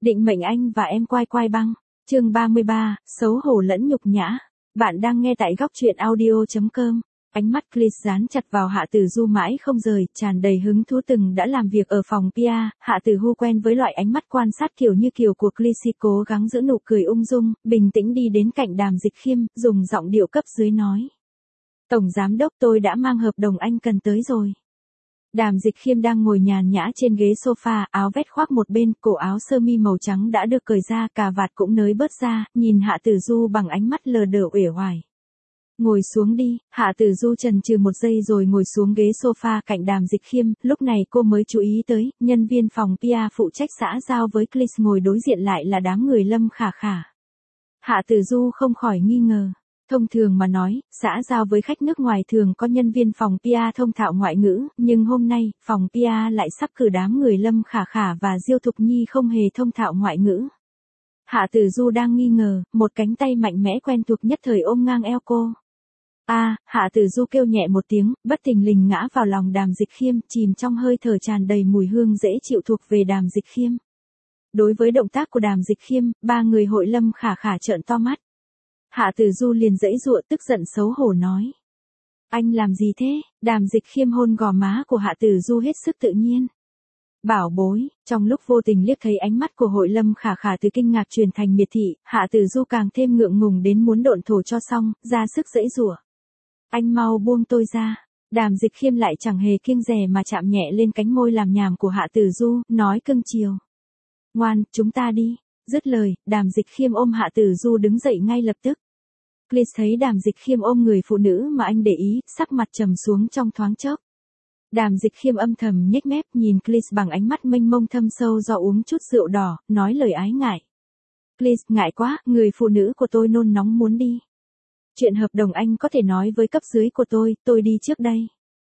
Định mệnh anh và em quai quai băng. Chương 33, xấu hổ lẫn nhục nhã. Bạn đang nghe tại góc truyện audio.com. Ánh mắt Chris dán chặt vào Hạ Tử Du mãi không rời, tràn đầy hứng thú. Từng đã làm việc ở phòng PR, Hạ Tử Du quen với loại ánh mắt quan sát kiểu như kiểu của Chris, cố gắng giữ nụ cười ung dung, bình tĩnh đi đến cạnh Đàm Dịch Khiêm, dùng giọng điệu cấp dưới nói. Tổng giám đốc, tôi đã mang hợp đồng anh cần tới rồi. Đàm Dịch Khiêm đang ngồi nhàn nhã trên ghế sofa, áo vest khoác một bên, cổ áo sơ mi màu trắng đã được cởi ra, cà vạt cũng nới bớt ra, nhìn Hạ Tử Du bằng ánh mắt lờ đờ uể oải. Ngồi xuống đi. Hạ Tử Du chần chừ một giây rồi ngồi xuống ghế sofa cạnh Đàm Dịch Khiêm, lúc này cô mới chú ý tới, nhân viên phòng PR phụ trách xã giao với Chris ngồi đối diện lại là đám người Lâm Khả Khả. Hạ Tử Du không khỏi nghi ngờ. Thông thường mà nói, xã giao với khách nước ngoài thường có nhân viên phòng PR thông thạo ngoại ngữ, nhưng hôm nay, phòng PR lại sắp cử đám người Lâm Khả Khả và Diêu Thục Nhi không hề thông thạo ngoại ngữ. Hạ Tử Du đang nghi ngờ, một cánh tay mạnh mẽ quen thuộc nhất thời ôm ngang eo cô. Hạ Tử Du kêu nhẹ một tiếng, bất thình lình ngã vào lòng Đàm Dịch Khiêm, chìm trong hơi thở tràn đầy mùi hương dễ chịu thuộc về Đàm Dịch Khiêm. Đối với động tác của Đàm Dịch Khiêm, ba người hội Lâm Khả Khả trợn to mắt. Hạ Tử Du liền giãy giụa tức giận xấu hổ nói. Anh làm gì thế? Đàm Dịch Khiêm hôn gò má của Hạ Tử Du hết sức tự nhiên. Bảo bối, trong lúc vô tình liếc thấy ánh mắt của hội Lâm Khả Khả từ kinh ngạc truyền thành miệt thị, Hạ Tử Du càng thêm ngượng ngùng đến muốn độn thổ cho xong, ra sức giãy giụa. Anh mau buông tôi ra. Đàm Dịch Khiêm lại chẳng hề kiêng dè mà chạm nhẹ lên cánh môi làm nhảm của Hạ Tử Du, nói cưng chiều. Ngoan, chúng ta đi. Dứt lời, Đàm Dịch Khiêm ôm Hạ Tử Du đứng dậy ngay lập tức. Chris thấy Đàm Dịch Khiêm ôm người phụ nữ mà anh để ý, sắc mặt trầm xuống trong thoáng chốc. Đàm Dịch Khiêm âm thầm nhếch mép nhìn Chris bằng ánh mắt mênh mông thâm sâu do uống chút rượu đỏ, nói lời ái ngại. Chris, ngại quá, người phụ nữ của tôi nôn nóng muốn đi. Chuyện hợp đồng anh có thể nói với cấp dưới của tôi đi trước đây.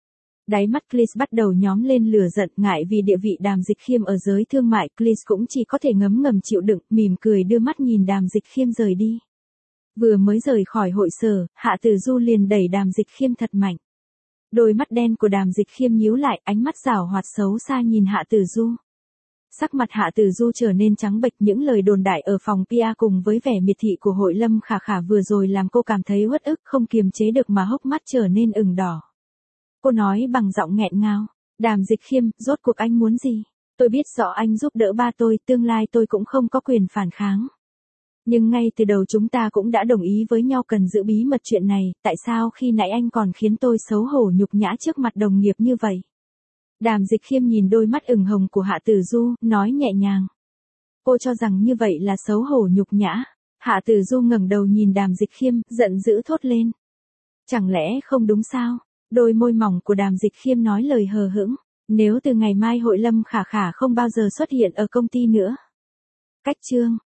Đáy mắt Chris bắt đầu nhóm lên lửa giận, ngại vì địa vị Đàm Dịch Khiêm ở giới thương mại, Chris cũng chỉ có thể ngấm ngầm chịu đựng, mỉm cười đưa mắt nhìn Đàm Dịch Khiêm rời đi. Vừa mới rời khỏi hội sở, Hạ Tử Du liền đẩy Đàm Dịch Khiêm thật mạnh. Đôi mắt đen của Đàm Dịch Khiêm nhíu lại, ánh mắt giảo hoạt xấu xa nhìn Hạ Tử Du. Sắc mặt Hạ Tử Du trở nên trắng bệch, những lời đồn đại ở phòng PR cùng với vẻ miệt thị của hội Lâm Khả Khả vừa rồi làm cô cảm thấy uất ức, không kiềm chế được mà hốc mắt trở nên ửng đỏ. Cô nói bằng giọng nghẹn ngào, Đàm Dịch Khiêm, rốt cuộc anh muốn gì? Tôi biết rõ anh giúp đỡ ba tôi, tương lai tôi cũng không có quyền phản kháng. Nhưng ngay từ đầu chúng ta cũng đã đồng ý với nhau cần giữ bí mật chuyện này, tại sao khi nãy anh còn khiến tôi xấu hổ nhục nhã trước mặt đồng nghiệp như vậy? Đàm Dịch Khiêm nhìn đôi mắt ửng hồng của Hạ Tử Du, nói nhẹ nhàng. Cô cho rằng như vậy là xấu hổ nhục nhã. Hạ Tử Du ngẩng đầu nhìn Đàm Dịch Khiêm, giận dữ thốt lên. Chẳng lẽ không đúng sao? Đôi môi mỏng của Đàm Dịch Khiêm nói lời hờ hững. Nếu từ ngày mai hội Lâm Khả Khả không bao giờ xuất hiện ở công ty nữa. Cách chương.